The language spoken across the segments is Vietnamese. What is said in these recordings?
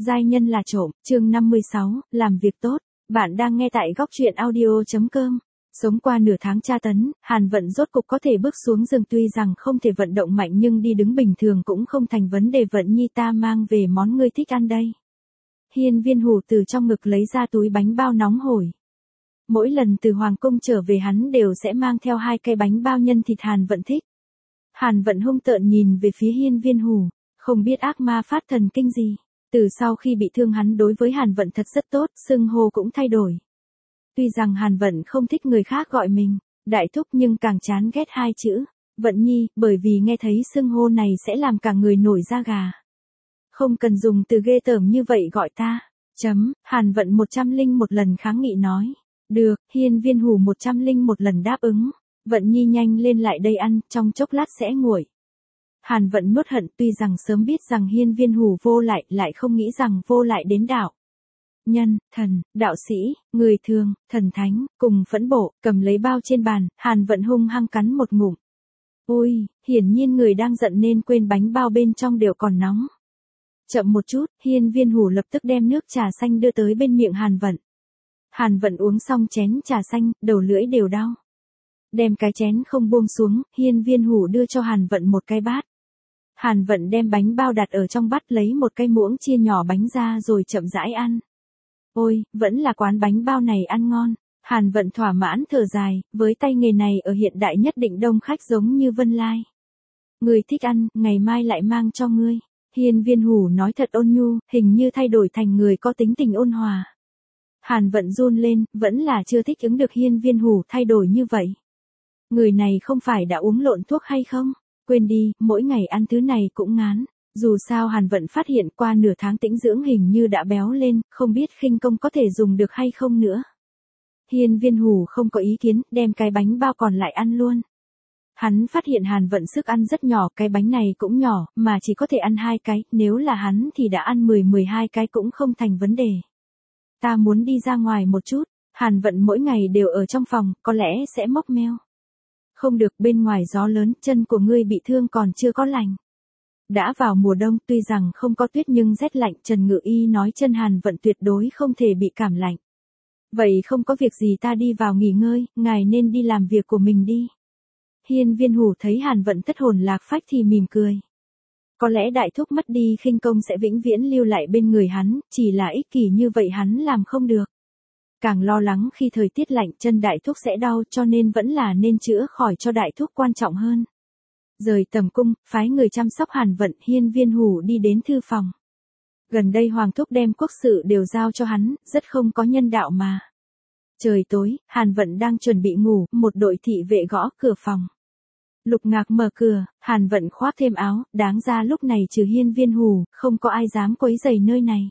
Giai nhân là trộm, chương 56, làm việc tốt. Bạn đang nghe tại góc truyện audio.com. Sống qua nửa tháng tra tấn, Hàn Vận rốt cục có thể bước xuống giường, tuy rằng không thể vận động mạnh nhưng đi đứng bình thường cũng không thành vấn đề. Vận nhi, ta mang về món ngươi thích ăn đây. Hiên Viên Hủ từ trong ngực lấy ra túi bánh bao nóng hổi. Mỗi lần từ Hoàng Cung trở về hắn đều sẽ mang theo 2 cây bánh bao nhân thịt Hàn Vận thích. Hàn Vận hung tợn nhìn về phía Hiên Viên Hủ, không biết ác ma phát thần kinh gì. Từ sau khi bị thương hắn đối với Hàn Vận thật rất tốt, xưng hô cũng thay đổi. Tuy rằng Hàn Vận không thích người khác gọi mình đại thúc nhưng càng chán ghét 2 chữ Vận nhi, bởi vì nghe thấy xưng hô này sẽ làm cả người nổi da gà. Không cần dùng từ ghê tởm như vậy gọi ta. Hàn Vận 101 lần kháng nghị nói. Được, Hiên Viên Hủ 101 lần đáp ứng. Vận nhi nhanh lên lại đây ăn, trong chốc lát sẽ nguội. Hàn Vận nuốt hận, tuy rằng sớm biết rằng Hiên Viên Hủ vô lại, lại không nghĩ rằng vô lại đến đạo nhân, thần, đạo sĩ, người thường, thần thánh, cùng phẫn bộ, cầm lấy bao trên bàn, Hàn Vận hung hăng cắn một ngụm. Ôi, hiển nhiên người đang giận nên quên bánh bao bên trong đều còn nóng. Chậm một chút, Hiên Viên Hủ lập tức đem nước trà xanh đưa tới bên miệng Hàn Vận. Hàn Vận uống xong chén trà xanh, đầu lưỡi đều đau. Đem cái chén không buông xuống, Hiên Viên Hủ đưa cho Hàn Vận một cái bát. Hàn Vận đem bánh bao đặt ở trong bát, lấy một cái muỗng chia nhỏ bánh ra rồi chậm rãi ăn. Ôi, vẫn là quán bánh bao này ăn ngon. Hàn Vận thỏa mãn thở dài, với tay nghề này ở hiện đại nhất định đông khách giống như Vân Lai. Người thích ăn, ngày mai lại mang cho ngươi. Hiên Viên Hủ nói thật ôn nhu, hình như thay đổi thành người có tính tình ôn hòa. Hàn Vận run lên, vẫn là chưa thích ứng được Hiên Viên Hủ thay đổi như vậy. Người này không phải đã uống lộn thuốc hay không? Quên đi, mỗi ngày ăn thứ này cũng ngán. Dù sao Hàn Vận phát hiện qua nửa tháng tĩnh dưỡng hình như đã béo lên, không biết khinh công có thể dùng được hay không nữa. Hiên Viên Hủ không có ý kiến, đem cái bánh bao còn lại ăn luôn. Hắn phát hiện Hàn Vận sức ăn rất nhỏ, cái bánh này cũng nhỏ, mà chỉ có thể ăn 2 cái, nếu là hắn thì đã ăn 10-12 cái cũng không thành vấn đề. Ta muốn đi ra ngoài một chút, Hàn Vận mỗi ngày đều ở trong phòng, có lẽ sẽ mốc meo. Không được, bên ngoài gió lớn, chân của ngươi bị thương còn chưa có lành. Đã vào mùa đông, tuy rằng không có tuyết nhưng rét lạnh, Trần Ngự Y nói chân Hàn Vận tuyệt đối không thể bị cảm lạnh. Vậy không có việc gì, ta đi vào nghỉ ngơi, ngài nên đi làm việc của mình đi. Hiên Viên Hủ thấy Hàn Vận thất hồn lạc phách thì mỉm cười. Có lẽ đại thúc mất đi khinh công sẽ vĩnh viễn lưu lại bên người hắn, chỉ là ích kỷ như vậy hắn làm không được. Càng lo lắng khi thời tiết lạnh chân đại thúc sẽ đau, cho nên vẫn là nên chữa khỏi cho đại thúc quan trọng hơn. Rời tầm cung, phái người chăm sóc Hàn Vận, Hiên Viên Hủ đi đến thư phòng. Gần đây Hoàng thúc đem quốc sự đều giao cho hắn, rất không có nhân đạo mà. Trời tối, Hàn Vận đang chuẩn bị ngủ, một đội thị vệ gõ cửa phòng. Lục Ngạc mở cửa, Hàn Vận khoác thêm áo, đáng ra lúc này trừ Hiên Viên Hủ, không có ai dám quấy rầy nơi này.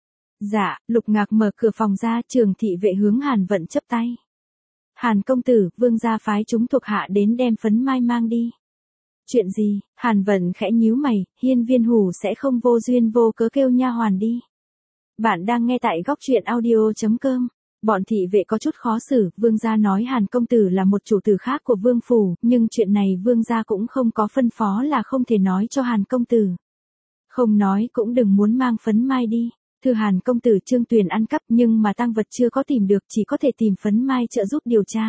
Dạ, Lục Ngạc mở cửa phòng ra, trường thị vệ hướng Hàn Vận chắp tay. Hàn công tử, vương gia phái chúng thuộc hạ đến đem phấn mai mang đi. Chuyện gì? Hàn Vận khẽ nhíu mày, Hiên Viên Hủ sẽ không vô duyên vô cớ kêu nha hoàn đi. Bạn đang nghe tại góc truyện audio.com. Bọn thị vệ có chút khó xử, vương gia nói Hàn công tử là một chủ tử khác của vương phủ, nhưng chuyện này vương gia cũng không có phân phó là không thể nói cho Hàn công tử. Không nói cũng đừng muốn mang phấn mai đi. Thưa Hàn công tử, Trương Tuyền ăn cắp nhưng mà tang vật chưa có tìm được, chỉ có thể tìm phấn mai trợ giúp điều tra.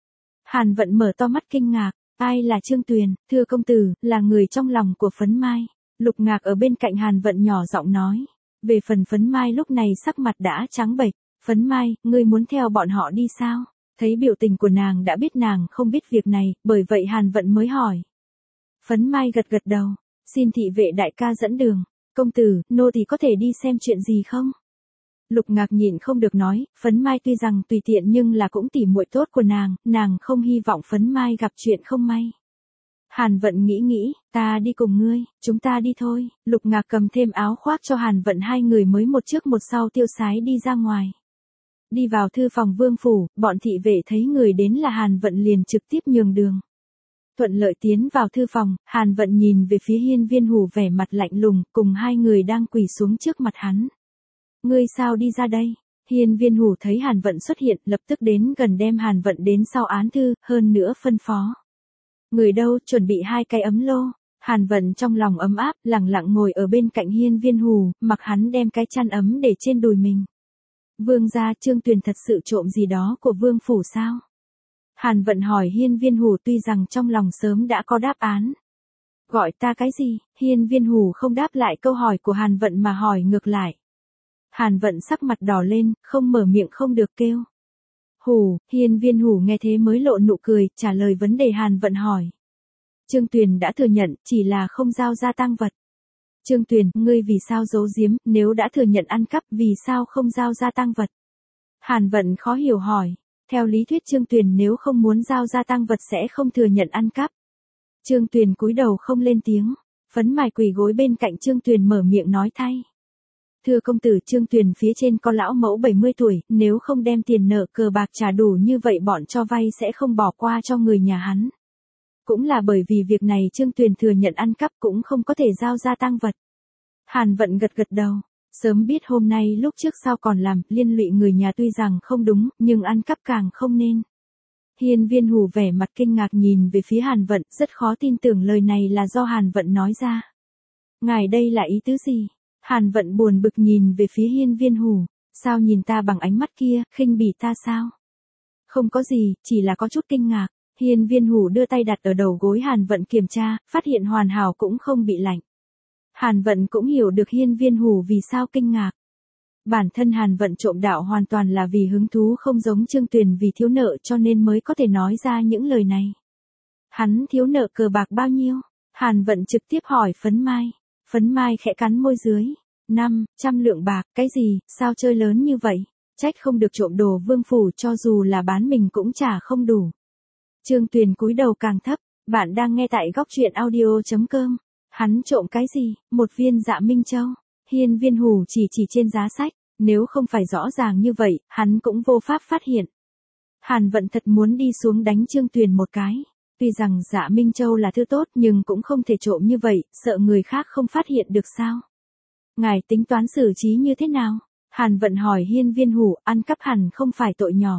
Hàn Vận mở to mắt kinh ngạc. Ai là Trương Tuyền? Thưa công tử, là người trong lòng của phấn mai. Lục Ngạc ở bên cạnh Hàn Vận nhỏ giọng nói. Về phần phấn mai lúc này sắc mặt đã trắng bệch. Phấn mai, ngươi muốn theo bọn họ đi sao? Thấy biểu tình của nàng đã biết nàng không biết việc này, bởi vậy Hàn Vận mới hỏi. Phấn mai gật gật đầu. Xin thị vệ đại ca dẫn đường. Công tử, nô tỳ có thể đi xem chuyện gì không? Lục Ngạc nhịn không được nói, phấn mai tuy rằng tùy tiện nhưng là cũng tỉ muội tốt của nàng không hy vọng phấn mai gặp chuyện không may. Hàn Vận nghĩ, ta đi cùng ngươi, chúng ta đi thôi. Lục Ngạc cầm thêm áo khoác cho Hàn Vận, 2 người mới một trước một sau tiêu sái đi ra ngoài. Đi vào thư phòng vương phủ, bọn thị vệ thấy người đến là Hàn Vận liền trực tiếp nhường đường. Thuận lợi tiến vào thư phòng, Hàn Vận nhìn về phía Hiên Viên Hủ vẻ mặt lạnh lùng, cùng 2 người đang quỳ xuống trước mặt hắn. Ngươi sao đi ra đây? Hiên Viên Hủ thấy Hàn Vận xuất hiện, lập tức đến gần đem Hàn Vận đến sau án thư, hơn nữa phân phó. Người đâu, chuẩn bị 2 cái ấm lô. Hàn Vận trong lòng ấm áp, lặng lặng ngồi ở bên cạnh Hiên Viên Hù, mặc hắn đem cái chăn ấm để trên đùi mình. Vương gia, Trương Tuyền thật sự trộm gì đó của vương phủ sao? Hàn Vận hỏi Hiên Viên Hù, tuy rằng trong lòng sớm đã có đáp án. Gọi ta cái gì? Hiên Viên Hù không đáp lại câu hỏi của Hàn Vận mà hỏi ngược lại. Hàn Vận sắc mặt đỏ lên, không mở miệng không được kêu. Hù, Hiên Viên Hù nghe thế mới lộ nụ cười, trả lời vấn đề Hàn Vận hỏi. Trương Tuyền đã thừa nhận, chỉ là không giao ra tang vật. Trương Tuyền, ngươi vì sao giấu giếm, nếu đã thừa nhận ăn cắp, vì sao không giao ra tang vật? Hàn Vận khó hiểu hỏi. Theo lý thuyết Trương Tuyền nếu không muốn giao ra tang vật sẽ không thừa nhận ăn cắp. Trương Tuyền cúi đầu không lên tiếng, Phấn Mai quỳ gối bên cạnh Trương Tuyền mở miệng nói thay. Thưa công tử, Trương Tuyền phía trên có lão mẫu 70 tuổi, nếu không đem tiền nợ cờ bạc trả đủ như vậy bọn cho vay sẽ không bỏ qua cho người nhà hắn. Cũng là bởi vì việc này Trương Tuyền thừa nhận ăn cắp cũng không có thể giao ra tang vật. Hàn Vận gật gật đầu, sớm biết hôm nay lúc trước sao còn làm, liên lụy người nhà tuy rằng không đúng, nhưng ăn cắp càng không nên. Hiên Viên Hù vẻ mặt kinh ngạc nhìn về phía Hàn Vận, rất khó tin tưởng lời này là do Hàn Vận nói ra. Ngài đây là ý tứ gì? Hàn Vận buồn bực nhìn về phía Hiên Viên Hù, sao nhìn ta bằng ánh mắt kia, khinh bỉ ta sao? Không có gì, chỉ là có chút kinh ngạc. Hiên Viên Hù đưa tay đặt ở đầu gối Hàn Vận kiểm tra, phát hiện hoàn hảo cũng không bị lạnh. Hàn Vận cũng hiểu được Hiên Viên Hù vì sao kinh ngạc. Bản thân Hàn Vận trộm đạo hoàn toàn là vì hứng thú, không giống Trương Tuyền vì thiếu nợ cho nên mới có thể nói ra những lời này. Hắn thiếu nợ cờ bạc bao nhiêu? Hàn Vận trực tiếp hỏi Phấn Mai. Phấn Mai khẽ cắn môi dưới. 500 lượng bạc, cái gì, sao chơi lớn như vậy? Trách không được trộm đồ vương phủ, cho dù là bán mình cũng trả không đủ. Trương Tuyền cúi đầu càng thấp, bạn đang nghe tại góc truyện audio.com. Hắn trộm cái gì? Một viên Dạ Minh Châu. Hiên Viên Hù chỉ trên giá sách, nếu không phải rõ ràng như vậy, hắn cũng vô pháp phát hiện. Hàn Vận thật muốn đi xuống đánh Trương Tuyền một cái. Tuy rằng Dạ Minh Châu là thứ tốt nhưng cũng không thể trộm như vậy, sợ người khác không phát hiện được sao? Ngài tính toán xử trí như thế nào? Hàn Vận hỏi Hiên Viên Hù, ăn cắp hẳn không phải tội nhỏ.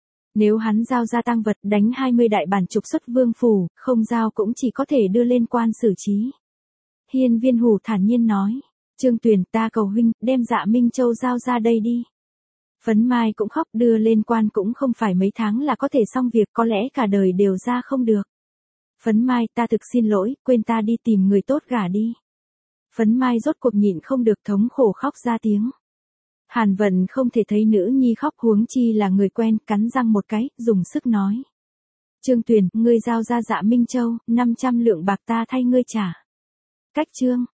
Nếu hắn giao ra tang vật đánh 20 đại bản trục xuất vương phủ, không giao cũng chỉ có thể đưa lên quan xử trí. Hiên Viên Hù thản nhiên nói. Trương Tuyền, ta cầu huynh, đem Dạ Minh Châu giao ra đây đi. Phấn Mai cũng khóc, đưa lên quan cũng không phải mấy tháng là có thể xong việc, có lẽ cả đời đều ra không được. Phấn Mai, ta thực xin lỗi, quên ta đi tìm người tốt gả đi. Phấn Mai rốt cuộc nhịn không được thống khổ khóc ra tiếng. Hàn Vận không thể thấy nữ nhi khóc huống chi là người quen, cắn răng một cái, dùng sức nói. Trương Tuyền, ngươi giao ra Dạ Minh Châu, 500 lượng bạc ta thay ngươi trả. Cách chương.